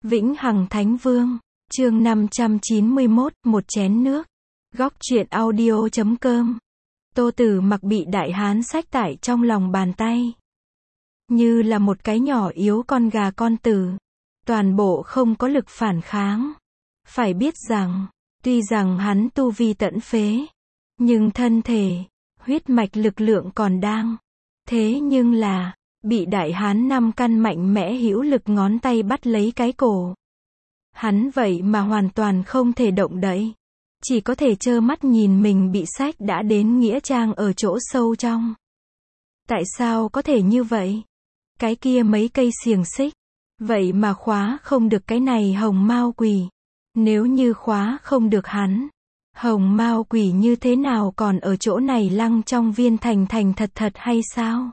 Vĩnh Hằng Thánh Vương, chương 591, một chén nước. Góc truyện audio.com. Tô Tử Mặc bị đại hán xách tải trong lòng bàn tay. Như là một cái nhỏ yếu con gà con tử. Toàn bộ không có lực phản kháng. Phải biết rằng, tuy rằng hắn tu vi tận phế, nhưng thân thể, huyết mạch lực lượng còn đang. Thế nhưng là, bị đại hán 5 căn mạnh mẽ hữu lực ngón tay bắt lấy cái cổ. Hắn vậy mà hoàn toàn không thể động đậy. Chỉ có thể trơ mắt nhìn mình bị xách đã đến nghĩa trang ở chỗ sâu trong. Tại sao có thể như vậy? Cái kia mấy cây xiềng xích. Vậy mà khóa không được cái này hồng mao quỷ. Nếu như khóa không được hắn, hồng mao quỷ như thế nào còn ở chỗ này lăng trong viên thành thật thật hay sao?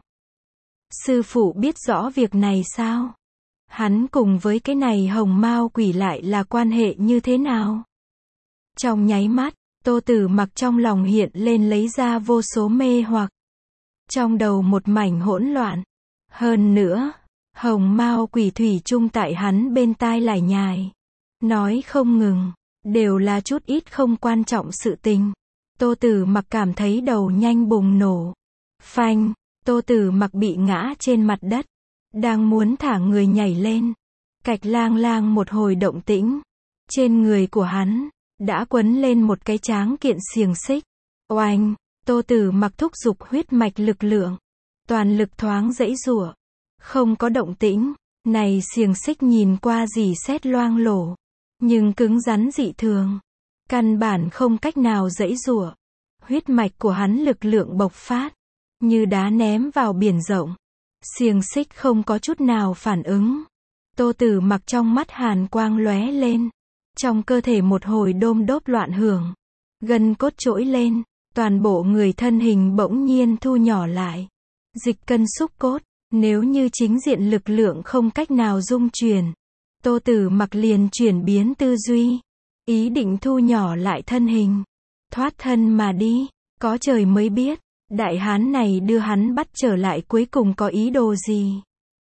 Sư phụ biết rõ việc này sao? Hắn cùng với cái này hồng mao quỷ lại là quan hệ như thế nào? Trong nháy mắt, Tô Tử Mặc trong lòng hiện lên lấy ra vô số mê hoặc. Trong đầu một mảnh hỗn loạn. Hơn nữa, hồng mao quỷ thủy chung tại hắn bên tai lải nhải. Nói không ngừng, đều là chút ít không quan trọng sự tình. Tô Tử Mặc cảm thấy đầu nhanh bùng nổ. Phanh, Tô Tử Mặc bị ngã trên mặt đất. Đang muốn thả người nhảy lên. Cạch lang lang một hồi động tĩnh. Trên người của hắn, đã quấn lên một cái tráng kiện xiềng xích. Oanh, Tô Tử Mặc thúc giục huyết mạch lực lượng. Toàn lực thoáng giãy giụa. Không có động tĩnh. Này xiềng xích nhìn qua rỉ sét loang lổ. Nhưng cứng rắn dị thường. Căn bản không cách nào giãy giụa. Huyết mạch của hắn lực lượng bộc phát. Như đá ném vào biển rộng. Xiềng xích không có chút nào phản ứng. Tô Tử Mặc trong mắt hàn quang lóe lên. Trong cơ thể một hồi đôm đốp loạn hưởng. Gân cốt trỗi lên. Toàn bộ người thân hình bỗng nhiên thu nhỏ lại. Dịch cân xúc cốt. Nếu như chính diện lực lượng không cách nào dung chuyển. Tô Tử Mặc liền chuyển biến tư duy. Ý định thu nhỏ lại thân hình. Thoát thân mà đi. Có trời mới biết. Đại hán này đưa hắn bắt trở lại cuối cùng có ý đồ gì?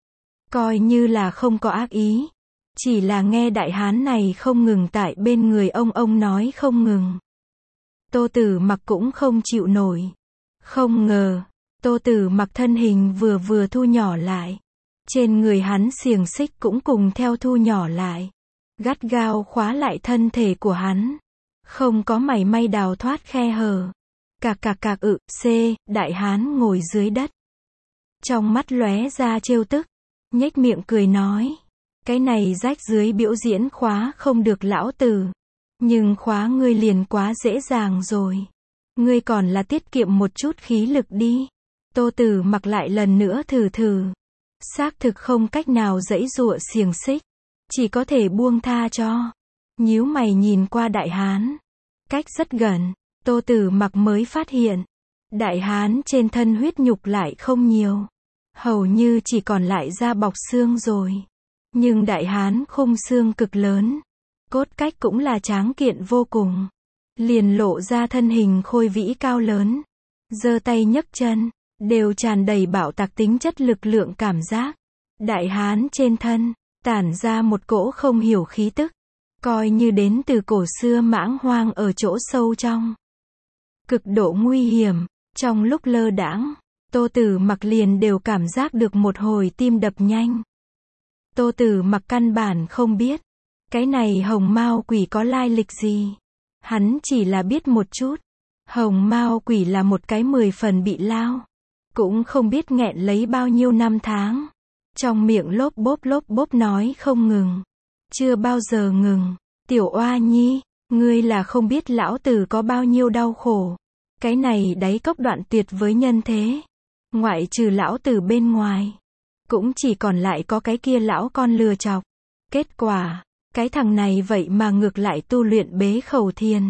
Coi như là không có ác ý. Chỉ là nghe đại hán này không ngừng tại bên người ông nói không ngừng. Tô Tử Mặc cũng không chịu nổi. Không ngờ, Tô Tử Mặc thân hình vừa thu nhỏ lại. Trên người hắn xiềng xích cũng cùng theo thu nhỏ lại. Gắt gao khóa lại thân thể của hắn. Không có mảy may đào thoát khe hở. Cạc đại hán ngồi dưới đất. Trong mắt lóe ra trêu tức. Nhếch miệng cười nói. Cái này rách dưới biểu diễn khóa không được lão tử. Nhưng khóa ngươi liền quá dễ dàng rồi. Ngươi còn là tiết kiệm một chút khí lực đi. Tô Tử Mặc lại lần nữa thử. Xác thực không cách nào giãy giụa xiềng xích. Chỉ có thể buông tha cho. Nhíu mày nhìn qua đại hán. Cách rất gần. Tô Tử Mặc mới phát hiện. Đại hán trên thân huyết nhục lại không nhiều. Hầu như chỉ còn lại da bọc xương rồi. Nhưng đại hán khung xương cực lớn. Cốt cách cũng là tráng kiện vô cùng. Liền lộ ra thân hình khôi vĩ cao lớn. Giơ tay nhấc chân. Đều tràn đầy bạo tạc tính chất lực lượng cảm giác. Đại hán trên thân. Tản ra một cỗ không hiểu khí tức. Coi như đến từ cổ xưa mãng hoang ở chỗ sâu trong. Cực độ nguy hiểm. Trong lúc lơ đãng, Tô Tử Mặc liền đều cảm giác được một hồi tim đập nhanh. Tô Tử Mặc căn bản không biết. Cái này hồng mao quỷ có lai lịch gì. Hắn chỉ là biết một chút. Hồng mao quỷ là một cái 10 phần bị lao. Cũng không biết nghẹn lấy bao nhiêu năm tháng. Trong miệng lốp bốp nói không ngừng. Chưa bao giờ ngừng. Tiểu oa nhi, ngươi là không biết lão tử có bao nhiêu đau khổ. Cái này đáy cốc đoạn tuyệt với nhân thế. Ngoại trừ lão tử bên ngoài. Cũng chỉ còn lại có cái kia lão con lừa chọc. Kết quả, cái thằng này vậy mà ngược lại tu luyện bế khẩu thiền.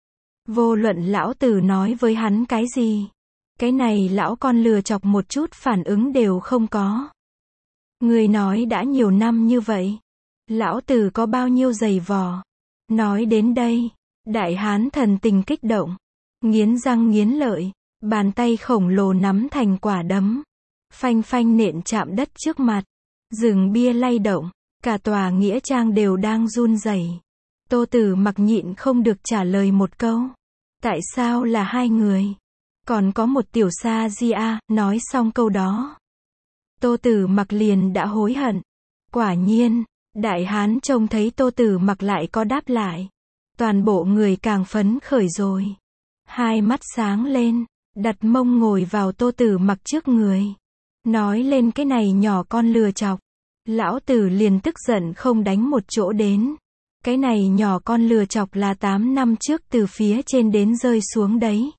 Vô luận lão tử nói với hắn cái gì. Cái này lão con lừa chọc một chút phản ứng đều không có. Người nói đã nhiều năm như vậy. Lão tử có bao nhiêu giày vò. Nói đến đây, đại hán thần tình kích động. Nghiến răng nghiến lợi. Bàn tay khổng lồ nắm thành quả đấm. Phanh phanh nện chạm đất trước mặt. Rừng bia lay động. Cả tòa nghĩa trang đều đang run rẩy. Tô Tử Mặc nhịn không được trả lời một câu. Tại sao là hai người? Còn có một tiểu sa di a, nói xong câu đó. Tô Tử Mặc liền đã hối hận. Quả nhiên, đại hán trông thấy Tô Tử Mặc lại có đáp lại. Toàn bộ người càng phấn khởi rồi. Hai mắt sáng lên, đặt mông ngồi vào Tô Tử Mặc trước người. Nói lên cái này nhỏ con lừa chọc. Lão tử liền tức giận không đánh một chỗ đến. Cái này nhỏ con lừa chọc là 8 năm trước từ phía trên đến rơi xuống đấy.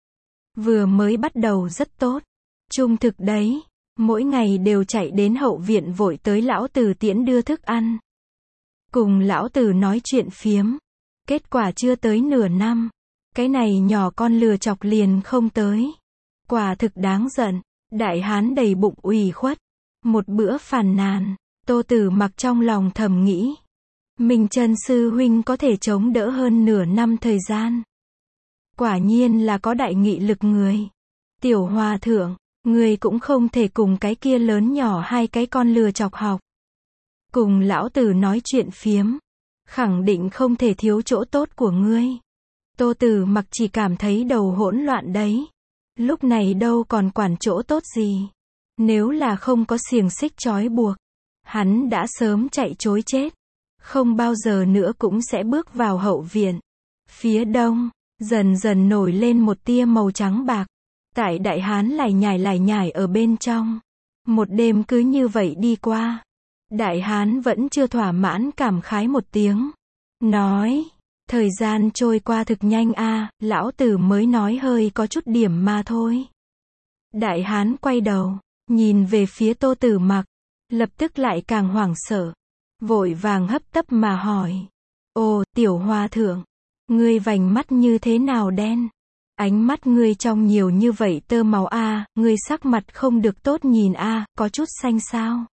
Vừa mới bắt đầu rất tốt. Trung thực đấy. Mỗi ngày đều chạy đến hậu viện vội tới lão tử tiễn đưa thức ăn. Cùng lão tử nói chuyện phiếm. Kết quả chưa tới nửa năm. Cái này nhỏ con lừa chọc liền không tới. Quả thực đáng giận. Đại hán đầy bụng ủy khuất. Một bữa phàn nàn. Tô Tử Mặc trong lòng thầm nghĩ. Mình Trần sư huynh có thể chống đỡ hơn nửa năm thời gian. Quả nhiên là có đại nghị lực người. Tiểu hòa thượng, người cũng không thể cùng cái kia lớn nhỏ hai cái con lừa chọc học. Cùng lão tử nói chuyện phiếm. Khẳng định không thể thiếu chỗ tốt của ngươi. Tô Tử Mặc chỉ cảm thấy đầu hỗn loạn đấy. Lúc này đâu còn quản chỗ tốt gì. Nếu là không có xiềng xích trói buộc, hắn đã sớm chạy trối chết. Không bao giờ nữa cũng sẽ bước vào hậu viện. Phía đông, dần dần nổi lên một tia màu trắng bạc. Tại đại hán lải nhải ở bên trong. Một đêm cứ như vậy đi qua. Đại hán vẫn chưa thỏa mãn cảm khái một tiếng. Nói, thời gian trôi qua thực nhanh a, lão tử mới nói hơi có chút điểm mà thôi. Đại hán quay đầu, nhìn về phía Tô Tử Mặc. Lập tức lại càng hoảng sợ. Vội vàng hấp tấp mà hỏi. Ồ, tiểu hòa thượng. Ngươi vành mắt như thế nào đen? Ánh mắt ngươi trong nhiều như vậy tơ máu a, ngươi sắc mặt không được tốt nhìn a, có chút xanh sao?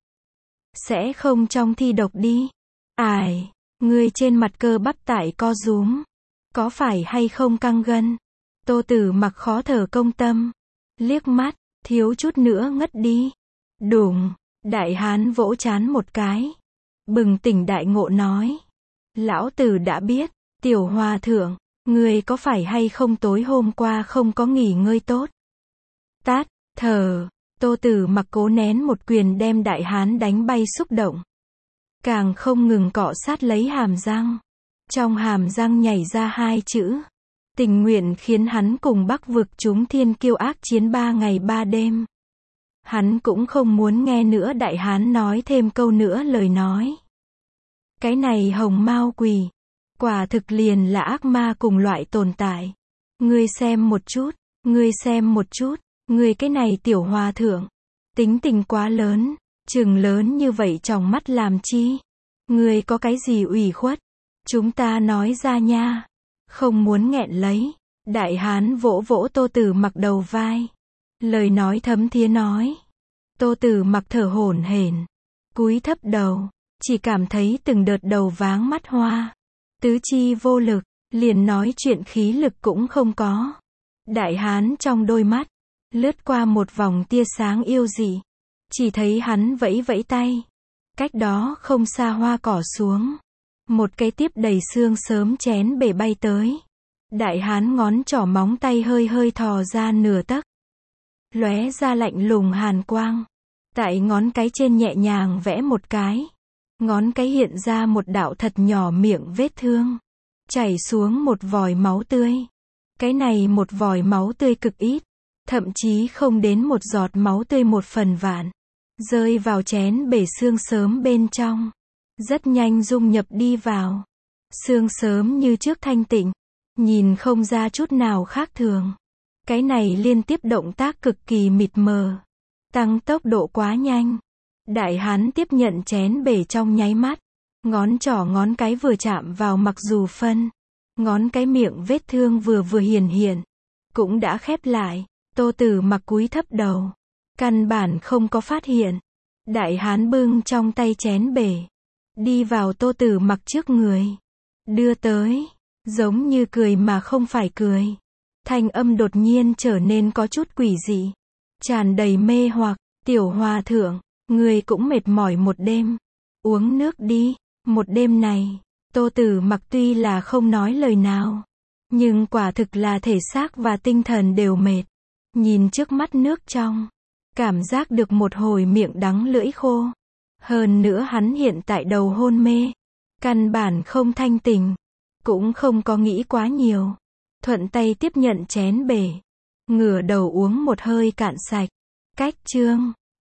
Sẽ không trong thi độc đi. Ải, ngươi trên mặt cơ bắp tại co rúm. Có phải hay không căng gân? Tô Tử Mặc khó thở công tâm. Liếc mắt, thiếu chút nữa ngất đi. Đùng, đại hán vỗ trán một cái. Bừng tỉnh đại ngộ nói. Lão tử đã biết, tiểu hòa thượng, ngươi có phải hay không tối hôm qua không có nghỉ ngơi tốt? Tát, thở, Tô Tử Mặc cố nén một quyền đem đại hán đánh bay xúc động. Càng không ngừng cọ sát lấy hàm răng. Trong hàm răng nhảy ra hai chữ. Tình nguyện khiến hắn cùng Bắc vực chúng thiên kiêu ác chiến 3 ngày 3 đêm. Hắn cũng không muốn nghe nữa đại hán nói thêm câu nữa lời nói. Cái này hồng mao quỷ. Quả thực liền là ác ma cùng loại tồn tại. Ngươi xem một chút, ngươi xem một chút, ngươi cái này tiểu hòa thượng. Tính tình quá lớn, chừng lớn như vậy trong mắt làm chi? Ngươi có cái gì ủy khuất? Chúng ta nói ra nha. Không muốn nghẹn lấy. Đại hán vỗ vỗ Tô Tử Mặc đầu vai. Lời nói thấm thía nói. Tô Tử Mặc thở hổn hển, cúi thấp đầu, chỉ cảm thấy từng đợt đầu váng mắt hoa. Tứ chi vô lực, liền nói chuyện khí lực cũng không có. Đại hán trong đôi mắt, lướt qua một vòng tia sáng yêu dị. Chỉ thấy hắn vẫy vẫy tay. Cách đó không xa hoa cỏ xuống. Một cái tiếp đầy xương sớm chén bể bay tới. Đại hán ngón trỏ móng tay hơi hơi thò ra nửa tấc. Lóe ra lạnh lùng hàn quang. Tại ngón cái trên nhẹ nhàng vẽ một cái. Ngón cái hiện ra một đạo thật nhỏ miệng vết thương. Chảy xuống một vòi máu tươi. Cái này một vòi máu tươi cực ít. Thậm chí không đến một giọt máu tươi 1/1000. Rơi vào chén bể xương sớm bên trong. Rất nhanh dung nhập đi vào. Xương sớm như trước thanh tịnh. Nhìn không ra chút nào khác thường. Cái này liên tiếp động tác cực kỳ mịt mờ. Tăng tốc độ quá nhanh. Đại hán tiếp nhận chén bể trong nháy mắt. Ngón trỏ ngón cái vừa chạm vào mặc dù phân. Ngón cái miệng vết thương vừa hiện. Cũng đã khép lại. Tô Tử Mặc cúi thấp đầu. Căn bản không có phát hiện. Đại hán bưng trong tay chén bể. Đi vào Tô Tử Mặc trước người. Đưa tới. Giống như cười mà không phải cười. Thanh âm đột nhiên trở nên có chút quỷ dị. Tràn đầy mê hoặc. Tiểu hòa thượng, người cũng mệt mỏi một đêm. Uống nước đi. Một đêm này, Tô Tử Mặc tuy là không nói lời nào, nhưng quả thực là thể xác và tinh thần đều mệt. Nhìn trước mắt nước trong, cảm giác được một hồi miệng đắng lưỡi khô. Hơn nữa hắn hiện tại đầu hôn mê, căn bản không thanh tỉnh, cũng không có nghĩ quá nhiều. Thuận tay tiếp nhận chén bể, ngửa đầu uống một hơi cạn sạch. Cách chương